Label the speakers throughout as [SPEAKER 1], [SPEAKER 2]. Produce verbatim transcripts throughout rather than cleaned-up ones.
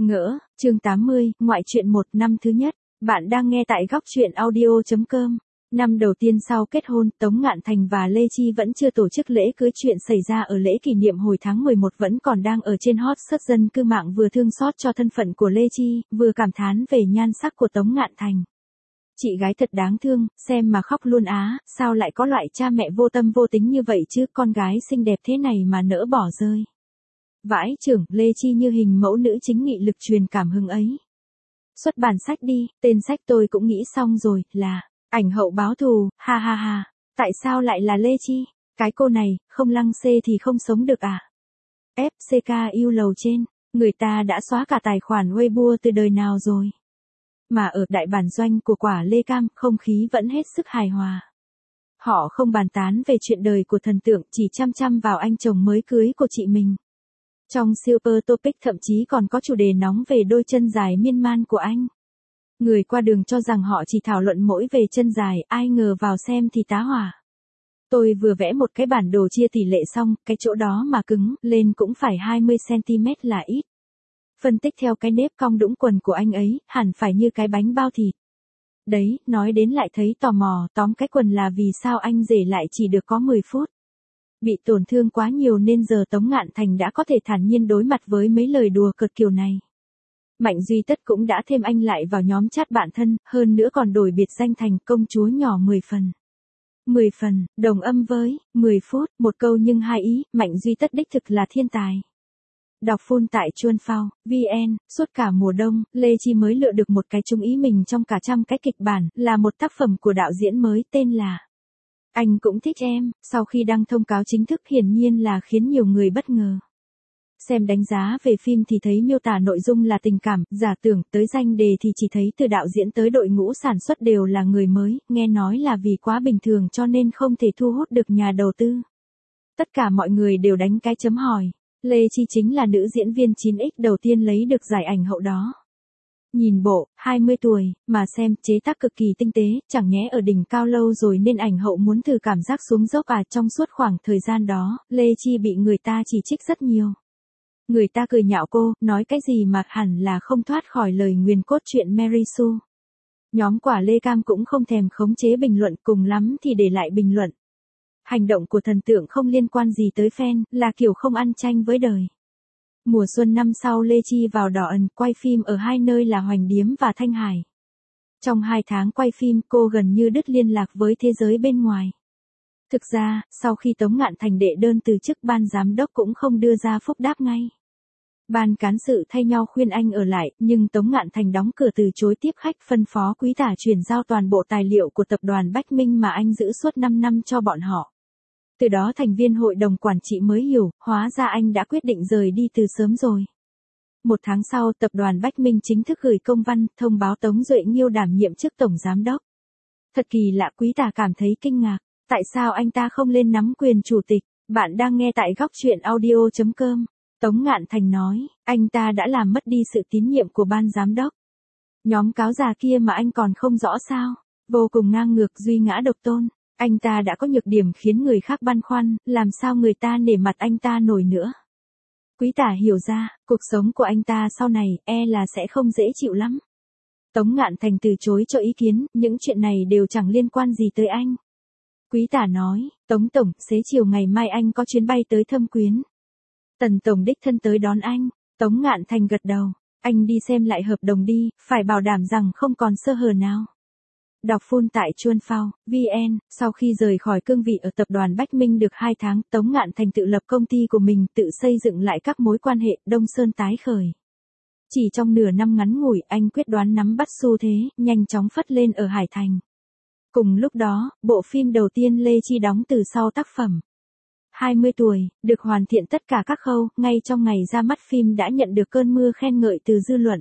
[SPEAKER 1] Ngỡ, chương tám mươi, ngoại truyện một năm thứ nhất. Bạn đang nghe tại góc truyện audio chấm com. Năm đầu tiên sau kết hôn, Tống Ngạn Thành và Lê Chi vẫn chưa tổ chức lễ cưới. Chuyện xảy ra ở lễ kỷ niệm hồi tháng mười một vẫn còn đang ở trên hot search. Dân cư mạng vừa thương xót cho thân phận của Lê Chi, vừa cảm thán về nhan sắc của Tống Ngạn Thành. Chị gái thật đáng thương, xem mà khóc luôn á, sao lại có loại cha mẹ vô tâm vô tính như vậy chứ, con gái xinh đẹp thế này mà nỡ bỏ rơi. Vãi chưởng, Lê Chi như hình mẫu nữ chính nghị lực truyền cảm hứng ấy. Xuất bản sách đi, tên sách tôi cũng nghĩ xong rồi, là ảnh hậu báo thù, ha ha ha. Tại sao lại là Lê Chi? Cái cô này, không lăng xê thì không sống được à? ép xê ca yêu lầu trên, người ta đã xóa cả tài khoản Weibo từ đời nào rồi. Mà ở đại bản doanh của quả Lê Cam, không khí vẫn hết sức hài hòa. Họ không bàn tán về chuyện đời của thần tượng, chỉ chăm chăm vào anh chồng mới cưới của chị mình. Trong Super Topic thậm chí còn có chủ đề nóng về đôi chân dài miên man của anh. Người qua đường cho rằng họ chỉ thảo luận mỗi về chân dài, ai ngờ vào xem thì tá hỏa. Tôi vừa vẽ một cái bản đồ chia tỷ lệ xong, cái chỗ đó mà cứng lên cũng phải hai mươi xăng ti mét là ít. Phân tích theo cái nếp cong đũng quần của anh ấy, hẳn phải như cái bánh bao thịt. Đấy, nói đến lại thấy tò mò, tóm cái quần là vì sao anh rể lại chỉ được có mười phút. Bị tổn thương quá nhiều nên giờ Tống Ngạn Thành đã có thể thản nhiên đối mặt với mấy lời đùa cợt kiểu này. Mạnh Duy Tất cũng đã thêm anh lại vào nhóm chat bạn thân, hơn nữa còn đổi biệt danh thành công chúa nhỏ mười phần. mười phần, đồng âm với, mười phút, một câu nhưng hai ý, Mạnh Duy Tất đích thực là thiên tài. Đọc full tại Chuan Phao, vê en, suốt cả mùa đông, Lê Chi mới lựa được một cái chung ý mình trong cả trăm cái kịch bản, là một tác phẩm của đạo diễn mới tên là Anh Cũng Thích Em. Sau khi đăng thông cáo chính thức hiển nhiên là khiến nhiều người bất ngờ. Xem đánh giá về phim thì thấy miêu tả nội dung là tình cảm, giả tưởng, tới danh đề thì chỉ thấy từ đạo diễn tới đội ngũ sản xuất đều là người mới, nghe nói là vì quá bình thường cho nên không thể thu hút được nhà đầu tư. Tất cả mọi người đều đánh cái chấm hỏi. Lê Chi chính là nữ diễn viên chín x đầu tiên lấy được giải ảnh hậu đó. Nhìn bộ, hai mươi tuổi, mà xem, chế tác cực kỳ tinh tế, chẳng nhẽ ở đỉnh cao lâu rồi nên ảnh hậu muốn thử cảm giác xuống dốc à. Trong suốt khoảng thời gian đó, Lê Chi bị người ta chỉ trích rất nhiều. Người ta cười nhạo cô, nói cái gì mà hẳn là không thoát khỏi lời nguyền cốt truyện Mary Sue. Nhóm quả Lê Cam cũng không thèm khống chế bình luận, cùng lắm thì để lại bình luận. Hành động của thần tượng không liên quan gì tới fan, là kiểu không ăn chanh với đời. Mùa xuân năm sau Lê Chi vào Đỏ Ẩn, quay phim ở hai nơi là Hoành Điếm và Thanh Hải. Trong hai tháng quay phim, cô gần như đứt liên lạc với thế giới bên ngoài. Thực ra, sau khi Tống Ngạn Thành đệ đơn từ chức, ban giám đốc cũng không đưa ra phúc đáp ngay. Ban cán sự thay nhau khuyên anh ở lại, nhưng Tống Ngạn Thành đóng cửa từ chối tiếp khách, phân phó Quý Tả chuyển giao toàn bộ tài liệu của tập đoàn Bách Minh mà anh giữ suốt năm năm cho bọn họ. Từ đó thành viên hội đồng quản trị mới hiểu, hóa ra anh đã quyết định rời đi từ sớm rồi. Một tháng sau, tập đoàn Bách Minh chính thức gửi công văn, thông báo Tống Duệ Nghiêu đảm nhiệm chức tổng giám đốc. Thật kỳ lạ, Quý Tả cảm thấy kinh ngạc. Tại sao anh ta không lên nắm quyền chủ tịch? Bạn đang nghe tại góc truyện audio chấm com. Tống Ngạn Thành nói, anh ta đã làm mất đi sự tín nhiệm của ban giám đốc. Nhóm cáo già kia mà anh còn không rõ sao? Vô cùng ngang ngược, duy ngã độc tôn. Anh ta đã có nhược điểm khiến người khác băn khoăn, làm sao người ta nể mặt anh ta nổi nữa. Quý Tả hiểu ra, cuộc sống của anh ta sau này, e là sẽ không dễ chịu lắm. Tống Ngạn Thành từ chối cho ý kiến, những chuyện này đều chẳng liên quan gì tới anh. Quý Tả nói, Tống Tổng, xế chiều ngày mai anh có chuyến bay tới Thâm Quyến. Tần Tổng đích thân tới đón anh. Tống Ngạn Thành gật đầu, anh đi xem lại hợp đồng đi, phải bảo đảm rằng không còn sơ hở nào. Đọc full tại Chuan Phao, vê en, sau khi rời khỏi cương vị ở tập đoàn Bách Minh được hai tháng, Tống Ngạn Thành tự lập công ty của mình, tự xây dựng lại các mối quan hệ, Đông Sơn tái khởi. Chỉ trong nửa năm ngắn ngủi, anh quyết đoán nắm bắt xu thế, nhanh chóng phất lên ở Hải Thành. Cùng lúc đó, bộ phim đầu tiên Lê Chi đóng từ sau tác phẩm hai mươi tuổi, được hoàn thiện tất cả các khâu, ngay trong ngày ra mắt phim đã nhận được cơn mưa khen ngợi từ dư luận.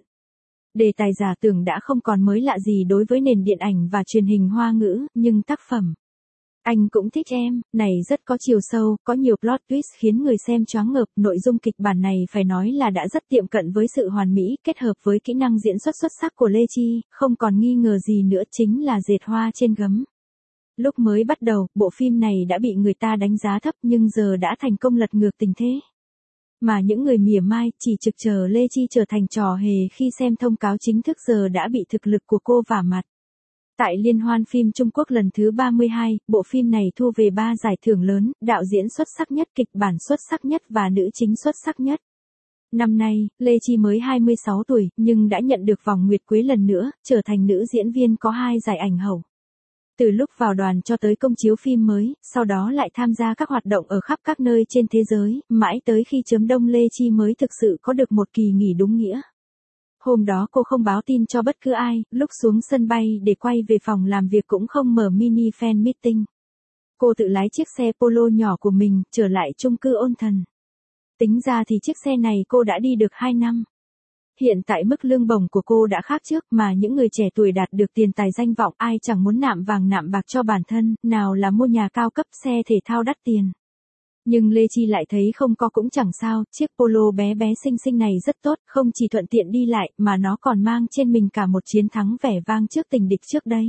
[SPEAKER 1] Đề tài giả tưởng đã không còn mới lạ gì đối với nền điện ảnh và truyền hình Hoa ngữ, nhưng tác phẩm Anh Cũng Thích Em này rất có chiều sâu, có nhiều plot twist khiến người xem choáng ngợp. Nội dung kịch bản này phải nói là đã rất tiệm cận với sự hoàn mỹ, kết hợp với kỹ năng diễn xuất xuất sắc của Lê Chi, không còn nghi ngờ gì nữa, chính là dệt hoa trên gấm. Lúc mới bắt đầu, bộ phim này đã bị người ta đánh giá thấp nhưng giờ đã thành công lật ngược tình thế. Mà những người mỉa mai chỉ trực chờ Lê Chi trở thành trò hề khi xem thông cáo chính thức giờ đã bị thực lực của cô vả mặt. Tại Liên hoan phim Trung Quốc lần thứ ba mươi hai, bộ phim này thu về ba giải thưởng lớn, đạo diễn xuất sắc nhất, kịch bản xuất sắc nhất và nữ chính xuất sắc nhất. Năm nay, Lê Chi mới hai mươi sáu tuổi, nhưng đã nhận được vòng nguyệt quế lần nữa, trở thành nữ diễn viên có hai giải ảnh hậu. Từ lúc vào đoàn cho tới công chiếu phim mới, sau đó lại tham gia các hoạt động ở khắp các nơi trên thế giới, mãi tới khi chấm đông Lê Chi mới thực sự có được một kỳ nghỉ đúng nghĩa. Hôm đó cô không báo tin cho bất cứ ai, lúc xuống sân bay để quay về phòng làm việc cũng không mở mini fan meeting. Cô tự lái chiếc xe Polo nhỏ của mình, trở lại chung cư Ôn Thần. Tính ra thì chiếc xe này cô đã đi được hai năm. Hiện tại mức lương bổng của cô đã khác trước, mà những người trẻ tuổi đạt được tiền tài danh vọng, ai chẳng muốn nạm vàng nạm bạc cho bản thân, nào là mua nhà cao cấp, xe thể thao đắt tiền. Nhưng Lê Chi lại thấy không có cũng chẳng sao, chiếc Polo bé bé xinh xinh này rất tốt, không chỉ thuận tiện đi lại, mà nó còn mang trên mình cả một chiến thắng vẻ vang trước tình địch trước đây.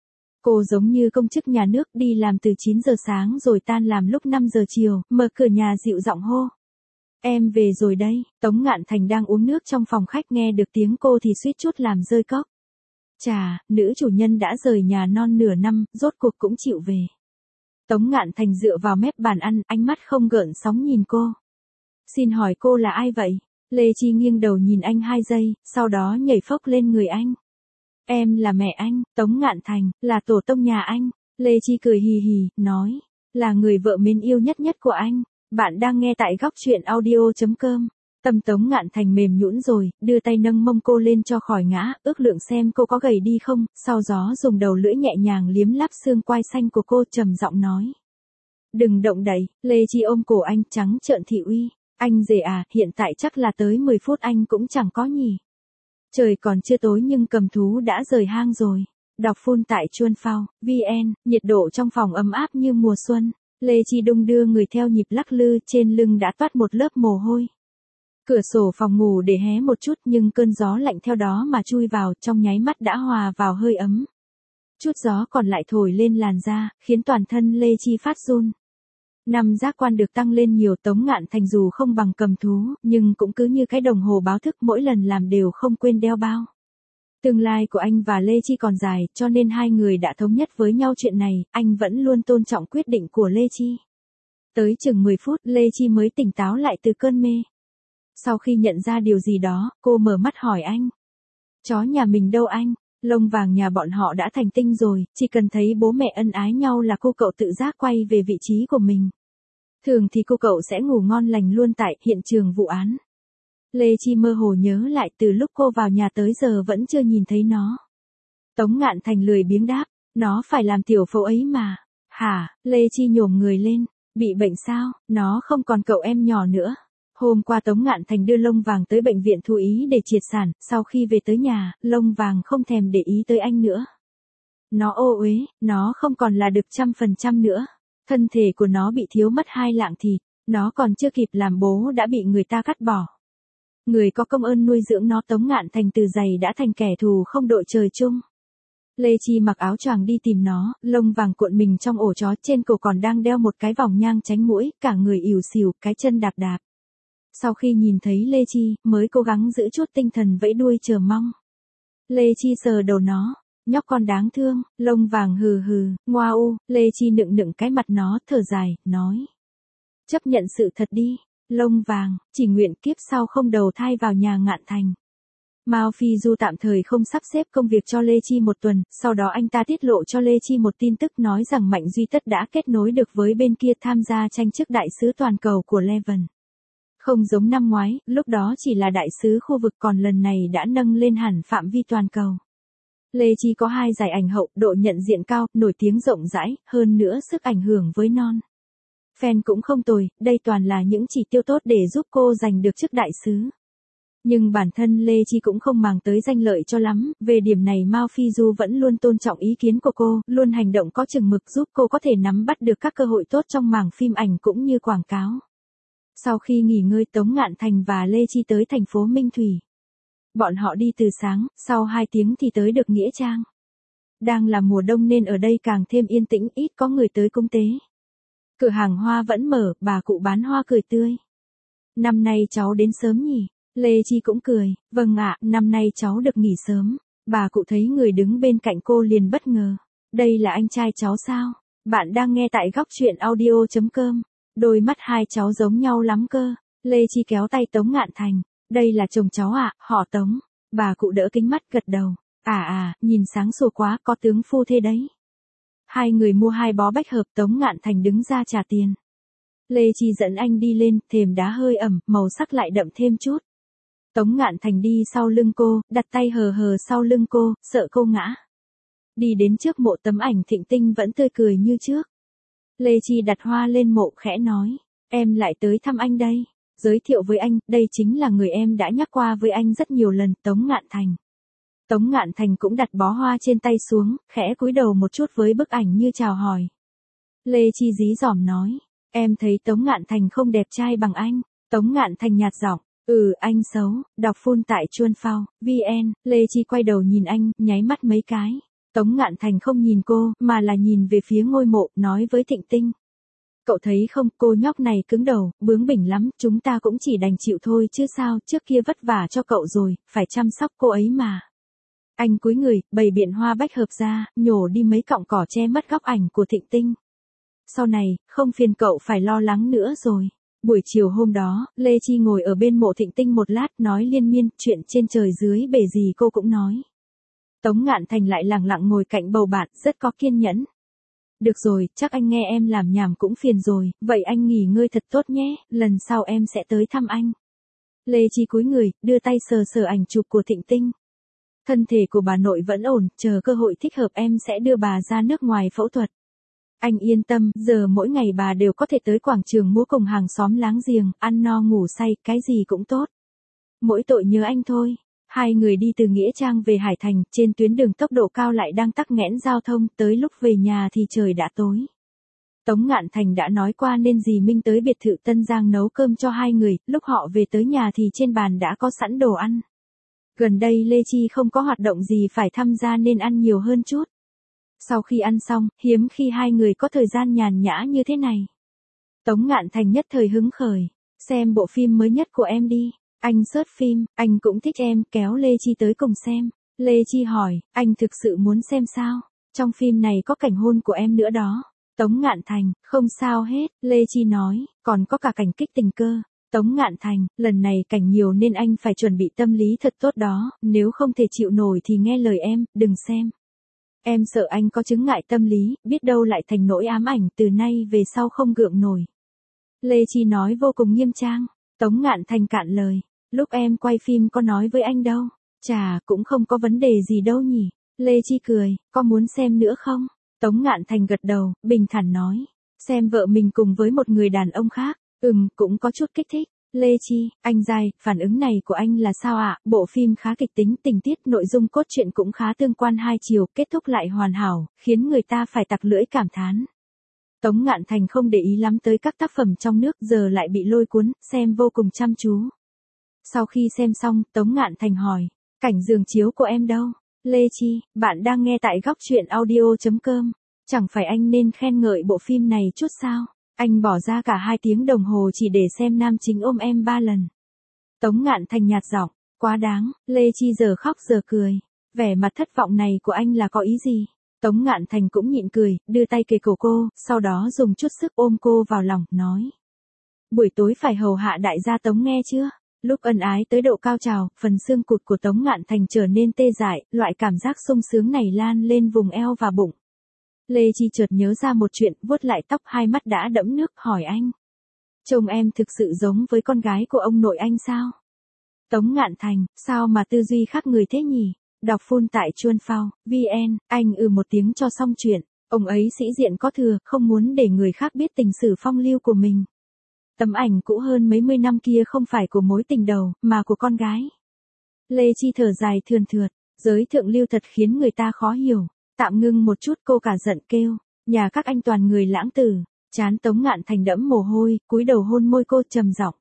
[SPEAKER 1] Cô giống như công chức nhà nước, đi làm từ chín giờ sáng rồi tan làm lúc năm giờ chiều, mở cửa nhà dịu giọng hô. Em về rồi đây. Tống Ngạn Thành đang uống nước trong phòng khách, nghe được tiếng cô thì suýt chút làm rơi cốc. Chà, nữ chủ nhân đã rời nhà non nửa năm, rốt cuộc cũng chịu về. Tống Ngạn Thành dựa vào mép bàn ăn, ánh mắt không gợn sóng nhìn cô. Xin hỏi cô là ai vậy? Lê Chi nghiêng đầu nhìn anh hai giây, sau đó nhảy phốc lên người anh. Em là mẹ anh, Tống Ngạn Thành, là tổ tông nhà anh. Lê Chi cười hì hì, nói, là người vợ mến yêu nhất nhất của anh. Bạn đang nghe tại góc truyện audio chấm com. Tâm Tống Ngạn Thành mềm nhũn rồi, đưa tay nâng mông cô lên cho khỏi ngã, ước lượng xem cô có gầy đi không, sau đó dùng đầu lưỡi nhẹ nhàng liếm láp xương quai xanh của cô, trầm giọng nói. Đừng động đậy. Lê Chi ôm cổ anh, trắng trợn thị uy. Anh rể à, hiện tại chắc là tới mười phút anh cũng chẳng có nhỉ. Trời còn chưa tối nhưng cầm thú đã rời hang rồi. Đọc full tại chuan phao chấm vn, nhiệt độ trong phòng ấm áp như mùa xuân. Lê Chi đung đưa người theo nhịp lắc lư, trên lưng đã toát một lớp mồ hôi. Cửa sổ phòng ngủ để hé một chút, nhưng cơn gió lạnh theo đó mà chui vào, trong nháy mắt đã hòa vào hơi ấm. Chút gió còn lại thổi lên làn da, khiến toàn thân Lê Chi phát run. Năm giác quan được tăng lên nhiều, Tống Ngạn Thành dù không bằng cầm thú, nhưng cũng cứ như cái đồng hồ báo thức, mỗi lần làm đều không quên đeo bao. Tương lai của anh và Lê Chi còn dài, cho nên hai người đã thống nhất với nhau chuyện này, anh vẫn luôn tôn trọng quyết định của Lê Chi. Tới chừng mười phút, Lê Chi mới tỉnh táo lại từ cơn mê. Sau khi nhận ra điều gì đó, cô mở mắt hỏi anh. Chó nhà mình đâu anh? Lông vàng nhà bọn họ đã thành tinh rồi, chỉ cần thấy bố mẹ ân ái nhau là cô cậu tự giác quay về vị trí của mình. Thường thì cô cậu sẽ ngủ ngon lành luôn tại hiện trường vụ án. Lê Chi mơ hồ nhớ lại từ lúc cô vào nhà tới giờ vẫn chưa nhìn thấy nó. Tống Ngạn Thành lười biếng đáp, nó phải làm tiểu phẫu ấy mà. Hả? Lê Chi nhổm người lên, bị bệnh sao? Nó không còn cậu em nhỏ nữa. Hôm qua Tống Ngạn Thành đưa Lông Vàng tới bệnh viện thú ý để triệt sản, sau khi về tới nhà, Lông Vàng không thèm để ý tới anh nữa. Nó ô uế, nó không còn là được trăm phần trăm nữa. Thân thể của nó bị thiếu mất hai lạng thịt, nó còn chưa kịp làm bố đã bị người ta cắt bỏ. Người có công ơn nuôi dưỡng nó. Tống Ngạn Thành từ giày đã thành kẻ thù không đội trời chung. Lê Chi mặc áo choàng đi tìm nó, Lông Vàng cuộn mình trong ổ chó, trên cổ còn đang đeo một cái vòng nhang tránh muỗi, cả người ỉu xìu, cái chân đạp đạp. Sau khi nhìn thấy Lê Chi, mới cố gắng giữ chút tinh thần vẫy đuôi chờ mong. Lê Chi sờ đầu nó, nhóc con đáng thương. Lông Vàng hừ hừ, ngoa u. Lê Chi nựng nựng cái mặt nó, thở dài, nói. Chấp nhận sự thật đi. Lông Vàng, chỉ nguyện kiếp sau không đầu thai vào nhà Ngạn Thành. Mao Phi Du tạm thời không sắp xếp công việc cho Lê Chi một tuần, sau đó anh ta tiết lộ cho Lê Chi một tin tức, nói rằng Mạnh Duy Tất đã kết nối được với bên kia tham gia tranh chức đại sứ toàn cầu của Leven. Không giống năm ngoái, lúc đó chỉ là đại sứ khu vực, còn lần này đã nâng lên hẳn phạm vi toàn cầu. Lê Chi có hai giải ảnh hậu, độ nhận diện cao, nổi tiếng rộng rãi, hơn nữa sức ảnh hưởng với non. Fan cũng không tồi, đây toàn là những chỉ tiêu tốt để giúp cô giành được chức đại sứ. Nhưng bản thân Lê Chi cũng không màng tới danh lợi cho lắm, về điểm này Mao Phi Du vẫn luôn tôn trọng ý kiến của cô, luôn hành động có chừng mực giúp cô có thể nắm bắt được các cơ hội tốt trong mảng phim ảnh cũng như quảng cáo. Sau khi nghỉ ngơi, Tống Ngạn Thành và Lê Chi tới thành phố Minh Thủy. Bọn họ đi từ sáng, sau hai tiếng thì tới được Nghĩa Trang. Đang là mùa đông nên ở đây càng thêm yên tĩnh, ít có người tới cúng tế. Cửa hàng hoa vẫn mở, bà cụ bán hoa cười tươi. năm nay cháu đến sớm nhỉ? Lê Chi cũng cười, vâng ạ, năm nay cháu được nghỉ sớm. Bà cụ thấy người đứng bên cạnh cô liền bất ngờ. Đây là anh trai cháu sao? Bạn đang nghe tại góc truyện audio.com. Đôi mắt hai cháu giống nhau lắm cơ. Lê Chi kéo tay Tống Ngạn Thành. Đây là chồng cháu ạ, họ Tống. Bà cụ đỡ kính mắt gật đầu. À à, nhìn sáng sủa quá, có tướng phu thê đấy. Hai người mua hai bó bách hợp, Tống Ngạn Thành đứng ra trả tiền. Lê Chi dẫn anh đi lên, thềm đá hơi ẩm, màu sắc lại đậm thêm chút. Tống Ngạn Thành đi sau lưng cô, đặt tay hờ hờ sau lưng cô, sợ cô ngã. Đi đến trước mộ tấm ảnh Thịnh Tinh vẫn tươi cười như trước. Lê Chi đặt hoa lên mộ khẽ nói, em lại tới thăm anh đây. Giới thiệu với anh, đây chính là người em đã nhắc qua với anh rất nhiều lần, Tống Ngạn Thành. Tống Ngạn Thành cũng đặt bó hoa trên tay xuống, khẽ cúi đầu một chút với bức ảnh như chào hỏi. Lê Chi dí dỏm nói, em thấy Tống Ngạn Thành không đẹp trai bằng anh. Tống Ngạn Thành nhạt giọng, ừ anh xấu, đọc phun tại chuan phao, vn. Lê Chi quay đầu nhìn anh, nháy mắt mấy cái. Tống Ngạn Thành không nhìn cô, mà là nhìn về phía ngôi mộ, nói với Thịnh Tinh. Cậu thấy không, cô nhóc này cứng đầu, bướng bỉnh lắm, chúng ta cũng chỉ đành chịu thôi chứ sao, trước kia vất vả cho cậu rồi, phải chăm sóc cô ấy mà. Anh cúi người, bày biện hoa bách hợp ra, nhổ đi mấy cọng cỏ che mất góc ảnh của Thịnh Tinh. Sau này, không phiền cậu phải lo lắng nữa rồi. Buổi chiều hôm đó, Lê Chi ngồi ở bên mộ Thịnh Tinh một lát nói liên miên, chuyện trên trời dưới bể gì cô cũng nói. Tống Ngạn Thành lại lặng lặng ngồi cạnh bầu bạn, rất có kiên nhẫn. Được rồi, chắc anh nghe em làm nhảm cũng phiền rồi, vậy anh nghỉ ngơi thật tốt nhé, lần sau em sẽ tới thăm anh. Lê Chi cúi người, đưa tay sờ sờ ảnh chụp của Thịnh Tinh. Thân thể của bà nội vẫn ổn, chờ cơ hội thích hợp em sẽ đưa bà ra nước ngoài phẫu thuật. Anh yên tâm, giờ mỗi ngày bà đều có thể tới quảng trường múa cùng hàng xóm láng giềng, ăn no ngủ say, cái gì cũng tốt. Mỗi tội nhớ anh thôi. Hai người đi từ Nghĩa Trang về Hải Thành, trên tuyến đường tốc độ cao lại đang tắc nghẽn giao thông, tới lúc về nhà thì trời đã tối. Tống Ngạn Thành đã nói qua nên dì Minh tới biệt thự Tân Giang nấu cơm cho hai người, lúc họ về tới nhà thì trên bàn đã có sẵn đồ ăn. Gần đây Lê Chi không có hoạt động gì phải tham gia nên ăn nhiều hơn chút. Sau khi ăn xong, hiếm khi hai người có thời gian nhàn nhã như thế này. Tống Ngạn Thành nhất thời hứng khởi, xem bộ phim mới nhất của em đi. Anh search phim, anh cũng thích em, kéo Lê Chi tới cùng xem. Lê Chi hỏi, anh thực sự muốn xem sao? Trong phim này có cảnh hôn của em nữa đó. Tống Ngạn Thành, không sao hết, Lê Chi nói, còn có cả cảnh kích tình cơ. Tống Ngạn Thành, lần này cảnh nhiều nên anh phải chuẩn bị tâm lý thật tốt đó, nếu không thể chịu nổi thì nghe lời em, đừng xem. Em sợ anh có chứng ngại tâm lý, biết đâu lại thành nỗi ám ảnh từ nay về sau không gượng nổi. Lê Chi nói vô cùng nghiêm trang. Tống Ngạn Thành cạn lời. Lúc em quay phim có nói với anh đâu. Chà, cũng không có vấn đề gì đâu nhỉ. Lê Chi cười, có muốn xem nữa không? Tống Ngạn Thành gật đầu, bình thản nói. Xem vợ mình cùng với một người đàn ông khác. Ừm, cũng có chút kích thích. Lê Chi, anh dai, phản ứng này của anh là sao ạ? À? Bộ phim khá kịch tính, tình tiết, nội dung cốt truyện cũng khá tương quan hai chiều, kết thúc lại hoàn hảo, khiến người ta phải tặc lưỡi cảm thán. Tống Ngạn Thành không để ý lắm tới các tác phẩm trong nước, giờ lại bị lôi cuốn, xem vô cùng chăm chú. Sau khi xem xong, Tống Ngạn Thành hỏi, cảnh giường chiếu của em đâu? Lê Chi, bạn đang nghe tại góc truyện audio.com. Chẳng phải anh nên khen ngợi bộ phim này chút sao? Anh bỏ ra cả hai tiếng đồng hồ chỉ để xem nam chính ôm em ba lần. Tống Ngạn Thành nhạt giọng, quá đáng. Lê Chi giờ khóc giờ cười. Vẻ mặt thất vọng này của anh là có ý gì? Tống Ngạn Thành cũng nhịn cười, đưa tay kề cổ cô, sau đó dùng chút sức ôm cô vào lòng, nói. Buổi tối phải hầu hạ đại gia Tống nghe chưa? Lúc ân ái tới độ cao trào, phần xương cụt của Tống Ngạn Thành trở nên tê dại, loại cảm giác sung sướng này lan lên vùng eo và bụng. Lê Chi chợt nhớ ra một chuyện, vuốt lại tóc, hai mắt đã đẫm nước, hỏi anh. Chồng em thực sự giống với con gái của ông nội anh sao? Tống Ngạn Thành, sao mà tư duy khác người thế nhỉ? Đọc phun tại chuan phao, vn, anh ừ một tiếng cho xong chuyện. Ông ấy sĩ diện có thừa, không muốn để người khác biết tình sử phong lưu của mình. Tấm ảnh cũ hơn mấy mươi năm kia không phải của mối tình đầu, mà của con gái. Lê Chi thở dài thườn thượt, giới thượng lưu thật khiến người ta khó hiểu. Tạm ngưng một chút cô cả giận kêu, nhà các anh toàn người lãng tử. Chán Tống Ngạn Thành đẫm mồ hôi, cúi đầu hôn môi cô trầm giọng.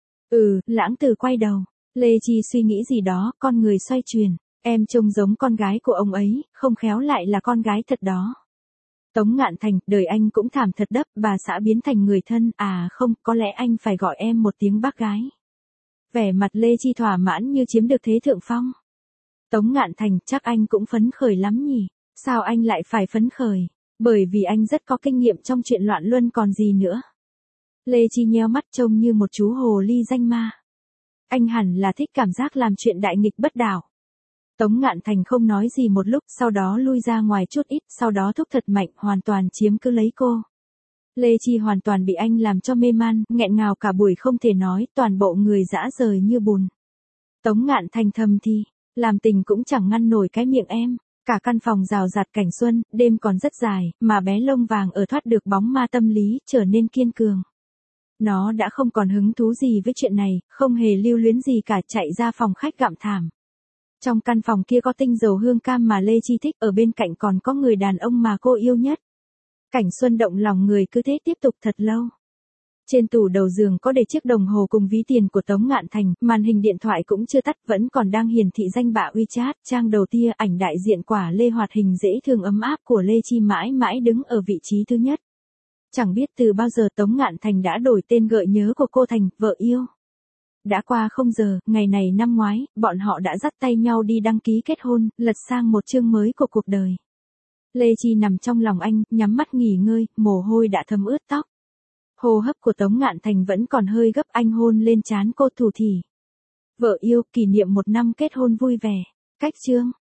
[SPEAKER 1] Ừ, lãng tử quay đầu. Lê Chi suy nghĩ gì đó, con người xoay chuyển. Em trông giống con gái của ông ấy, không khéo lại là con gái thật đó. Tống Ngạn Thành, đời anh cũng thảm thật đấp, bà xã biến thành người thân, à không, có lẽ anh phải gọi em một tiếng bác gái. Vẻ mặt Lê Chi thỏa mãn như chiếm được thế thượng phong. Tống Ngạn Thành, chắc anh cũng phấn khởi lắm nhỉ? Sao anh lại phải phấn khởi? Bởi vì anh rất có kinh nghiệm trong chuyện loạn luân còn gì nữa. Lê Chi nheo mắt trông như một chú hồ ly danh ma. Anh hẳn là thích cảm giác làm chuyện đại nghịch bất đạo. Tống Ngạn Thành không nói gì một lúc, sau đó lui ra ngoài chút ít, sau đó thúc thật mạnh, hoàn toàn chiếm cứ lấy cô. Lê Chi hoàn toàn bị anh làm cho mê man, nghẹn ngào cả buổi không thể nói, toàn bộ người dã rời như bùn. Tống Ngạn Thành thầm thì, làm tình cũng chẳng ngăn nổi cái miệng em. Cả căn phòng rào rạt cảnh xuân, đêm còn rất dài, mà bé lông vàng ở thoát được bóng ma tâm lý, trở nên kiên cường. Nó đã không còn hứng thú gì với chuyện này, không hề lưu luyến gì cả, chạy ra phòng khách gặm thảm. Trong căn phòng kia có tinh dầu hương cam mà Lê Chi thích, ở bên cạnh còn có người đàn ông mà cô yêu nhất. Cảnh xuân động lòng người cứ thế tiếp tục thật lâu. Trên tủ đầu giường có để chiếc đồng hồ cùng ví tiền của Tống Ngạn Thành, màn hình điện thoại cũng chưa tắt, vẫn còn đang hiển thị danh bạ WeChat, trang đầu tia ảnh đại diện quả lê hoạt hình dễ thương ấm áp của Lê Chi mãi mãi đứng ở vị trí thứ nhất. Chẳng biết từ bao giờ Tống Ngạn Thành đã đổi tên gợi nhớ của cô thành vợ yêu. Đã qua không giờ, ngày này năm ngoái, bọn họ đã dắt tay nhau đi đăng ký kết hôn, lật sang một chương mới của cuộc đời. Lê Chi nằm trong lòng anh, nhắm mắt nghỉ ngơi, mồ hôi đã thấm ướt tóc. Hô hấp của Tống Ngạn Thành vẫn còn hơi gấp, anh hôn lên trán cô thủ thỉ. Vợ yêu, kỷ niệm một năm kết hôn vui vẻ. Cách chương.